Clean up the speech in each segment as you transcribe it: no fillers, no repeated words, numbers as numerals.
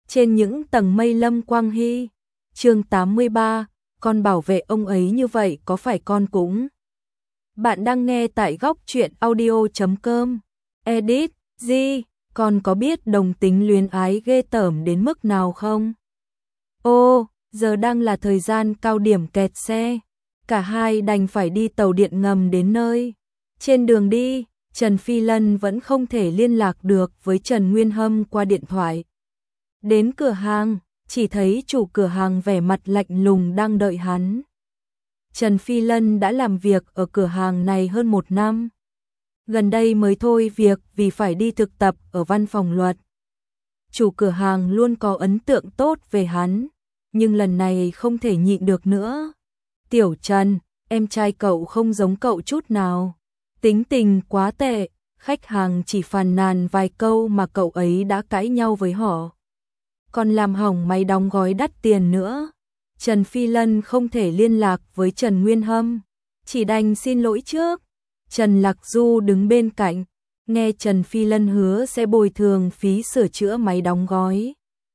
trên những tầng mây Lâm Quang Hy. Chương 83, con bảo vệ ông ấy như vậy có phải con cũng. Bạn đang nghe tại góc truyện audio.com. Edit, G, con có biết đồng tính luyến ái ghê tởm đến mức nào không? Ô, giờ đang là thời gian cao điểm kẹt xe. Cả hai đành phải đi tàu điện ngầm đến nơi. Trên đường đi, Trần Phi Lân vẫn không thể liên lạc được với Trần Nguyên Hâm qua điện thoại. Đến cửa hàng, chỉ thấy chủ cửa hàng vẻ mặt lạnh lùng đang đợi hắn. Trần Phi Lân đã làm việc ở cửa hàng này hơn 1 năm. Gần đây mới thôi việc vì phải đi thực tập ở văn phòng luật. Chủ cửa hàng luôn có ấn tượng tốt về hắn, nhưng lần này không thể nhịn được nữa. Tiểu Trần, em trai cậu không giống cậu chút nào. Tính tình quá tệ, khách hàng chỉ phàn nàn vài câu mà cậu ấy đã cãi nhau với họ. Còn làm hỏng máy đóng gói đắt tiền nữa. Trần Phi Lân không thể liên lạc với Trần Nguyên Hâm, chỉ đành xin lỗi trước. Trần Lạc Du đứng bên cạnh, nghe Trần Phi Lân hứa sẽ bồi thường phí sửa chữa máy đóng gói.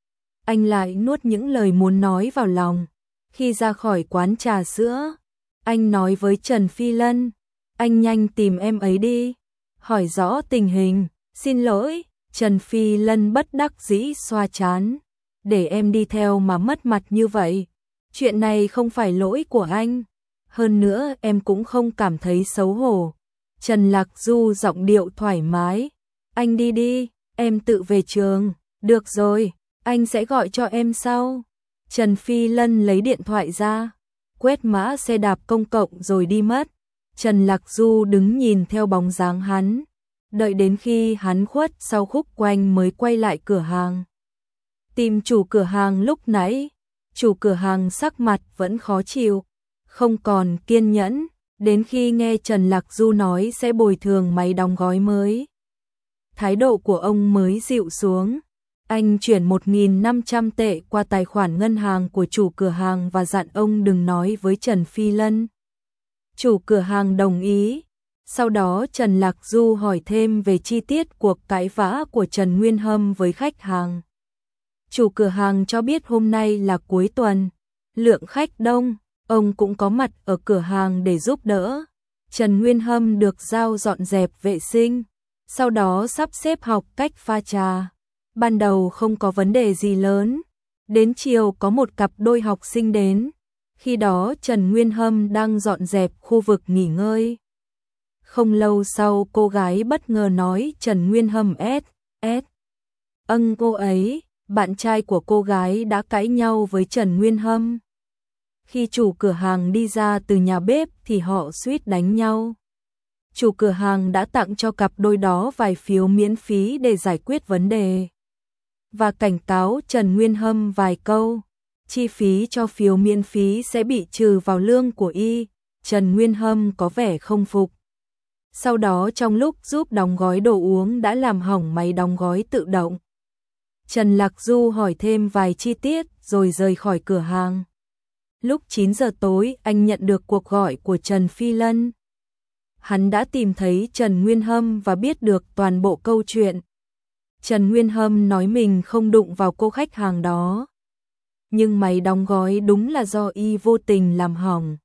Anh lại nuốt những lời muốn nói vào lòng. Khi ra khỏi quán trà sữa, anh nói với Trần Phi Lân, anh nhanh tìm em ấy đi, hỏi rõ tình hình. Xin lỗi, Trần Phi Lân bất đắc dĩ xoa trán. Để em đi theo mà mất mặt như vậy. Chuyện này không phải lỗi của anh. Hơn nữa em cũng không cảm thấy xấu hổ. Trần Lạc Du giọng điệu thoải mái. Anh đi đi, em tự về trường. Được rồi, anh sẽ gọi cho em sau. Trần Phi Lân lấy điện thoại ra, quét mã xe đạp công cộng rồi đi mất. Trần Lạc Du đứng nhìn theo bóng dáng hắn, đợi đến khi hắn khuất sau khúc quanh mới quay lại cửa hàng. Tìm chủ cửa hàng lúc nãy, chủ cửa hàng sắc mặt vẫn khó chịu, không còn kiên nhẫn, đến khi nghe Trần Lạc Du nói sẽ bồi thường máy đóng gói mới. Thái độ của ông mới dịu xuống. Anh chuyển 1.500 tệ qua tài khoản ngân hàng của chủ cửa hàng và dặn ông đừng nói với Trần Phi Lân. Chủ cửa hàng đồng ý. Sau đó Trần Lạc Du hỏi thêm về chi tiết cuộc cãi vã của Trần Nguyên Hâm với khách hàng. Chủ cửa hàng cho biết hôm nay là cuối tuần, lượng khách đông, ông cũng có mặt ở cửa hàng để giúp đỡ. Trần Nguyên Hâm được giao dọn dẹp vệ sinh, sau đó sắp xếp học cách pha trà. Ban đầu không có vấn đề gì lớn, đến chiều có một cặp đôi học sinh đến. Khi đó Trần Nguyên Hâm đang dọn dẹp khu vực nghỉ ngơi. Không lâu sau cô gái bất ngờ nói Trần Nguyên Hâm S. Cô ấy, bạn trai của cô gái đã cãi nhau với Trần Nguyên Hâm. Khi chủ cửa hàng đi ra từ nhà bếp thì họ suýt đánh nhau. Chủ cửa hàng đã tặng cho cặp đôi đó vài phiếu miễn phí để giải quyết vấn đề. Và cảnh cáo Trần Nguyên Hâm vài câu, chi phí cho phiếu miễn phí sẽ bị trừ vào lương của y. Trần Nguyên Hâm có vẻ không phục. Sau đó trong lúc giúp đóng gói đồ uống đã làm hỏng máy đóng gói tự động. Trần Lạc Du hỏi thêm vài chi tiết rồi rời khỏi cửa hàng. Lúc 9 giờ tối anh nhận được cuộc gọi của Trần Phi Lân. Hắn đã tìm thấy Trần Nguyên Hâm và biết được toàn bộ câu chuyện. Trần Nguyên Hâm nói mình không đụng vào cô khách hàng đó. Nhưng máy đóng gói đúng là do y vô tình làm hỏng.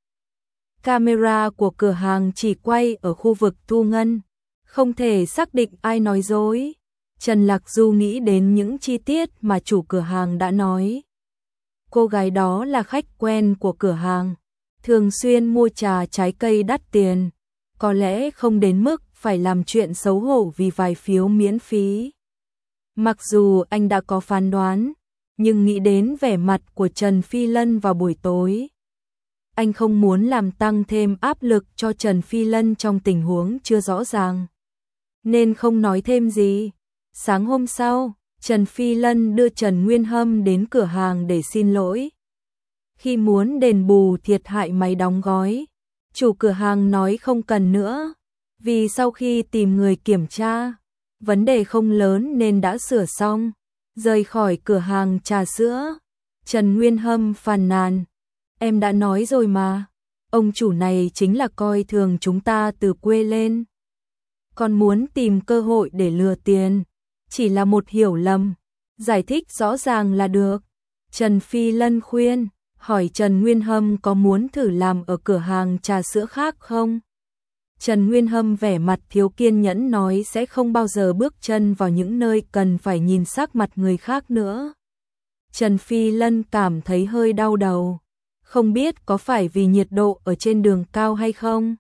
Camera của cửa hàng chỉ quay ở khu vực thu ngân, không thể xác định ai nói dối. Trần Lạc Du nghĩ đến những chi tiết mà chủ cửa hàng đã nói. Cô gái đó là khách quen của cửa hàng, thường xuyên mua trà trái cây đắt tiền, có lẽ không đến mức phải làm chuyện xấu hổ vì vài phiếu miễn phí. Mặc dù anh đã có phán đoán, nhưng nghĩ đến vẻ mặt của Trần Phi Lân vào buổi tối. Anh không muốn làm tăng thêm áp lực cho Trần Phi Lân trong tình huống chưa rõ ràng, nên không nói thêm gì. Sáng hôm sau, Trần Phi Lân đưa Trần Nguyên Hâm đến cửa hàng để xin lỗi. Khi muốn đền bù thiệt hại máy đóng gói, chủ cửa hàng nói không cần nữa, vì sau khi tìm người kiểm tra, vấn đề không lớn nên đã sửa xong. Rời khỏi cửa hàng trà sữa, Trần Nguyên Hâm phàn nàn. Em đã nói rồi mà, ông chủ này chính là coi thường chúng ta từ quê lên. Còn muốn tìm cơ hội để lừa tiền, chỉ là một hiểu lầm. giải thích rõ ràng là được. Trần Phi Lân khuyên, hỏi Trần Nguyên Hâm có muốn thử làm ở cửa hàng trà sữa khác không? Trần Nguyên Hâm vẻ mặt thiếu kiên nhẫn nói sẽ không bao giờ bước chân vào những nơi cần phải nhìn sắc mặt người khác nữa. Trần Phi Lân cảm thấy hơi đau đầu, không biết có phải vì nhiệt độ ở trên đường cao hay không.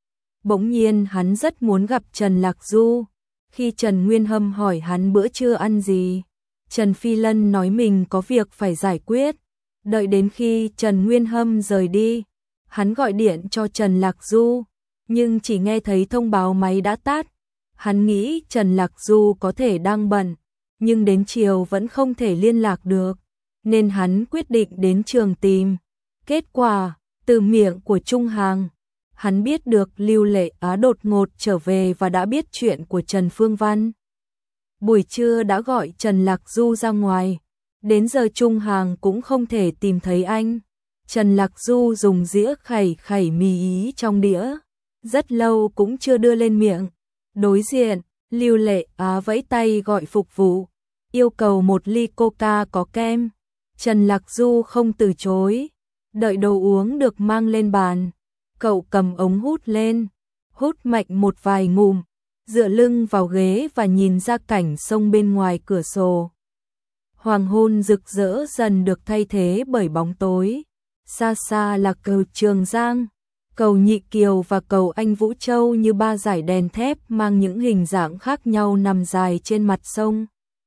Bỗng nhiên hắn rất muốn gặp Trần Lạc Du. Khi Trần Nguyên Hâm hỏi hắn bữa trưa ăn gì, Trần Phi Lân nói mình có việc phải giải quyết. Đợi đến khi Trần Nguyên Hâm rời đi, hắn gọi điện cho Trần Lạc Du, nhưng chỉ nghe thấy thông báo máy đã tắt. Hắn nghĩ Trần Lạc Du có thể đang bận, nhưng đến chiều vẫn không thể liên lạc được, nên hắn quyết định đến trường tìm. Kết quả, từ miệng của Trung Hàng, hắn biết được Lưu Lệ Á đột ngột trở về và đã biết chuyện của Trần Phương Văn. Buổi trưa đã gọi Trần Lạc Du ra ngoài, đến giờ Trung Hàng cũng không thể tìm thấy anh. Trần Lạc Du dùng dĩa khẩy khẩy mì ý trong đĩa, rất lâu cũng chưa đưa lên miệng. Đối diện, Lưu Lệ Á vẫy tay gọi phục vụ, yêu cầu một ly coca có kem. Trần Lạc Du không từ chối, đợi đồ uống được mang lên bàn. Cậu cầm ống hút lên, hút mạnh một vài ngụm, dựa lưng vào ghế và nhìn ra cảnh sông bên ngoài cửa sổ. Hoàng hôn rực rỡ dần được thay thế bởi bóng tối. Xa xa là cầu Trường Giang, cầu Nhị Kiều và cầu Anh Vũ Châu như ba dải đèn thép mang những hình dạng khác nhau nằm dài trên mặt sông.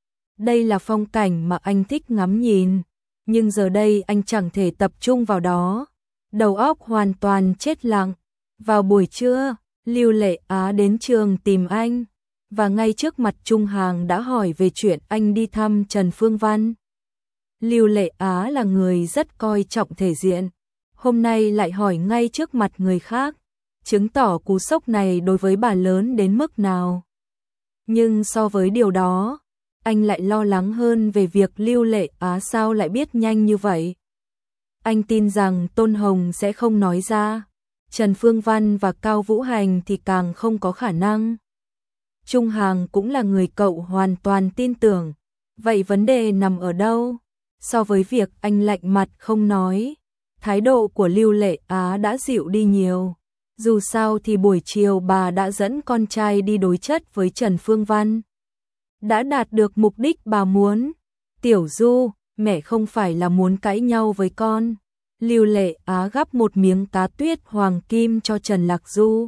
Đây là phong cảnh mà anh thích ngắm nhìn, nhưng giờ đây anh chẳng thể tập trung vào đó. Đầu óc hoàn toàn chết lặng. Vào buổi trưa, Lưu Lệ Á đến trường tìm anh, và ngay trước mặt Trung Hàng đã hỏi về chuyện anh đi thăm Trần Phương Văn. Lưu Lệ Á là người rất coi trọng thể diện, hôm nay lại hỏi ngay trước mặt người khác, chứng tỏ cú sốc này đối với bà lớn đến mức nào. Nhưng so với điều đó, anh lại lo lắng hơn về việc Lưu Lệ Á sao lại biết nhanh như vậy. Anh tin rằng Tôn Hồng sẽ không nói ra, Trần Phương Văn và Cao Vũ Hành thì càng không có khả năng. Trung Hàng cũng là người cậu hoàn toàn tin tưởng, vậy vấn đề nằm ở đâu? So với việc anh lạnh mặt không nói, thái độ của Lưu Lệ Á đã dịu đi nhiều. Dù sao thì buổi chiều bà đã dẫn con trai đi đối chất với Trần Phương Văn. Đã đạt được mục đích bà muốn. Tiểu Du, mẹ không phải là muốn cãi nhau với con. Lưu Lệ Á gắp một miếng cá tuyết hoàng kim cho Trần Lạc Du.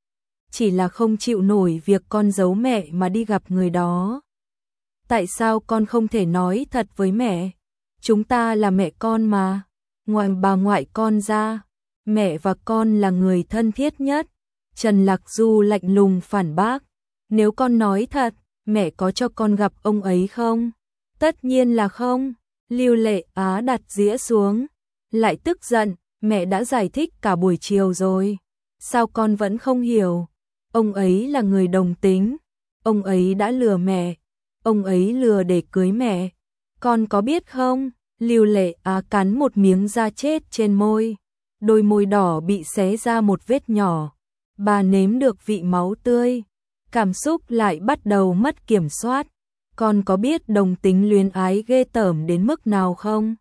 Chỉ là không chịu nổi việc con giấu mẹ mà đi gặp người đó. Tại sao con không thể nói thật với mẹ? Chúng ta là mẹ con mà. Ngoài bà ngoại con ra, mẹ và con là người thân thiết nhất. Trần Lạc Du lạnh lùng phản bác. Nếu con nói thật, mẹ có cho con gặp ông ấy không? Tất nhiên là không. Lưu Lệ Á đặt dĩa xuống, lại tức giận, mẹ đã giải thích cả buổi chiều rồi. Sao con vẫn không hiểu? Ông ấy là người đồng tính, ông ấy đã lừa mẹ, ông ấy lừa để cưới mẹ. Con có biết không? Lưu Lệ Á cắn một miếng da chết trên môi, đôi môi đỏ bị xé ra một vết nhỏ. Bà nếm được vị máu tươi, cảm xúc lại bắt đầu mất kiểm soát. Con có biết đồng tính luyến ái ghê tởm đến mức nào không?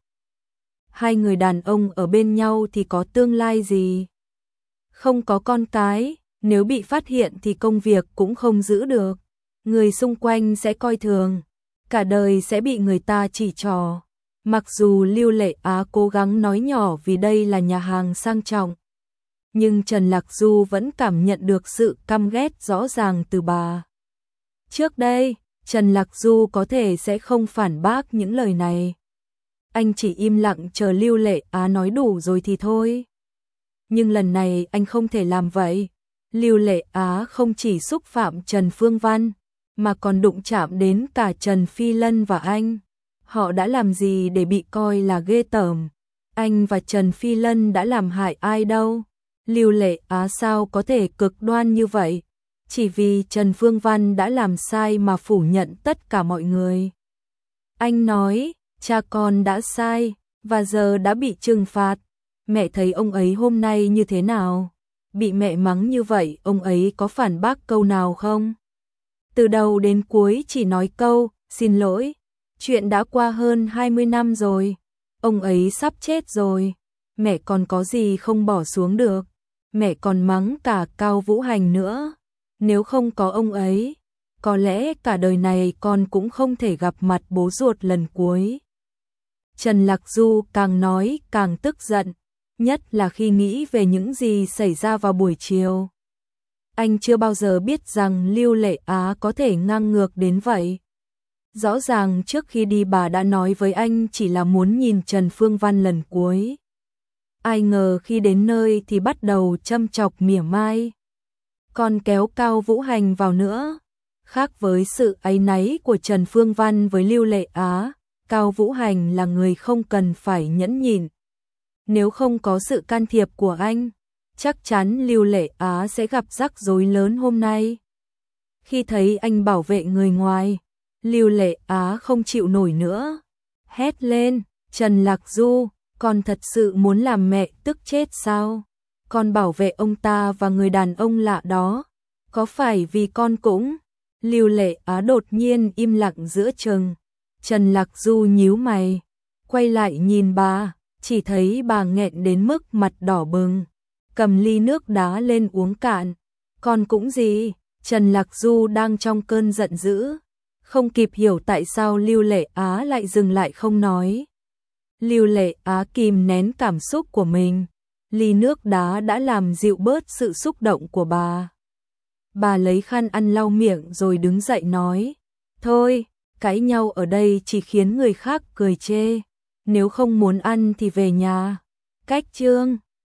Hai người đàn ông ở bên nhau thì có tương lai gì? Không có con cái, nếu bị phát hiện thì công việc cũng không giữ được. Người xung quanh sẽ coi thường, cả đời sẽ bị người ta chỉ trỏ. Mặc dù Lưu Lệ Á cố gắng nói nhỏ vì đây là nhà hàng sang trọng, nhưng Trần Lạc Du vẫn cảm nhận được sự căm ghét rõ ràng từ bà. Trước đây, Trần Lạc Du có thể sẽ không phản bác những lời này. Anh chỉ im lặng chờ Lưu Lệ Á nói đủ rồi thì thôi. Nhưng lần này anh không thể làm vậy. Lưu Lệ Á không chỉ xúc phạm Trần Phương Văn, mà còn đụng chạm đến cả Trần Phi Lân và anh. Họ đã làm gì để bị coi là ghê tởm? Anh và Trần Phi Lân đã làm hại ai đâu? Lưu Lệ Á sao có thể cực đoan như vậy? Chỉ vì Trần Phương Văn đã làm sai mà phủ nhận tất cả mọi người. Anh nói, cha con đã sai, và giờ đã bị trừng phạt. Mẹ thấy ông ấy hôm nay như thế nào? Bị mẹ mắng như vậy, ông ấy có phản bác câu nào không? Từ đầu đến cuối chỉ nói câu, xin lỗi. Chuyện đã qua hơn 20 năm rồi, ông ấy sắp chết rồi, mẹ còn có gì không bỏ xuống được, mẹ còn mắng cả Cao Vũ Hành nữa, nếu không có ông ấy, có lẽ cả đời này con cũng không thể gặp mặt bố ruột lần cuối. Trần Lạc Du càng nói càng tức giận, nhất là khi nghĩ về những gì xảy ra vào buổi chiều. Anh chưa bao giờ biết rằng Lưu Lệ Á có thể ngang ngược đến vậy. Rõ ràng trước khi đi bà đã nói với anh chỉ là muốn nhìn Trần Phương Văn lần cuối. Ai ngờ khi đến nơi thì bắt đầu châm chọc mỉa mai. Còn kéo Cao Vũ Hành vào nữa. Khác với sự áy náy của Trần Phương Văn với Lưu Lệ Á, Cao Vũ Hành là người không cần phải nhẫn nhịn. Nếu không có sự can thiệp của anh, chắc chắn Lưu Lệ Á sẽ gặp rắc rối lớn hôm nay. Khi thấy anh bảo vệ người ngoài, Lưu Lệ Á không chịu nổi nữa. Hét lên, Trần Lạc Du, con thật sự muốn làm mẹ tức chết sao? Con bảo vệ ông ta và người đàn ông lạ đó, có phải vì con cũng... Lưu Lệ Á đột nhiên im lặng giữa chừng. Trần Lạc Du nhíu mày, quay lại nhìn bà, chỉ thấy bà nghẹn đến mức mặt đỏ bừng, cầm ly nước đá lên uống cạn. Con cũng gì? Trần Lạc Du đang trong cơn giận dữ, không kịp hiểu tại sao Lưu Lệ Á lại dừng lại không nói. Lưu Lệ Á kìm nén cảm xúc của mình, ly nước đá đã làm dịu bớt sự xúc động của bà. Bà lấy khăn ăn lau miệng rồi đứng dậy nói, thôi, cãi nhau ở đây chỉ khiến người khác cười chê, nếu không muốn ăn thì về nhà. Cách chương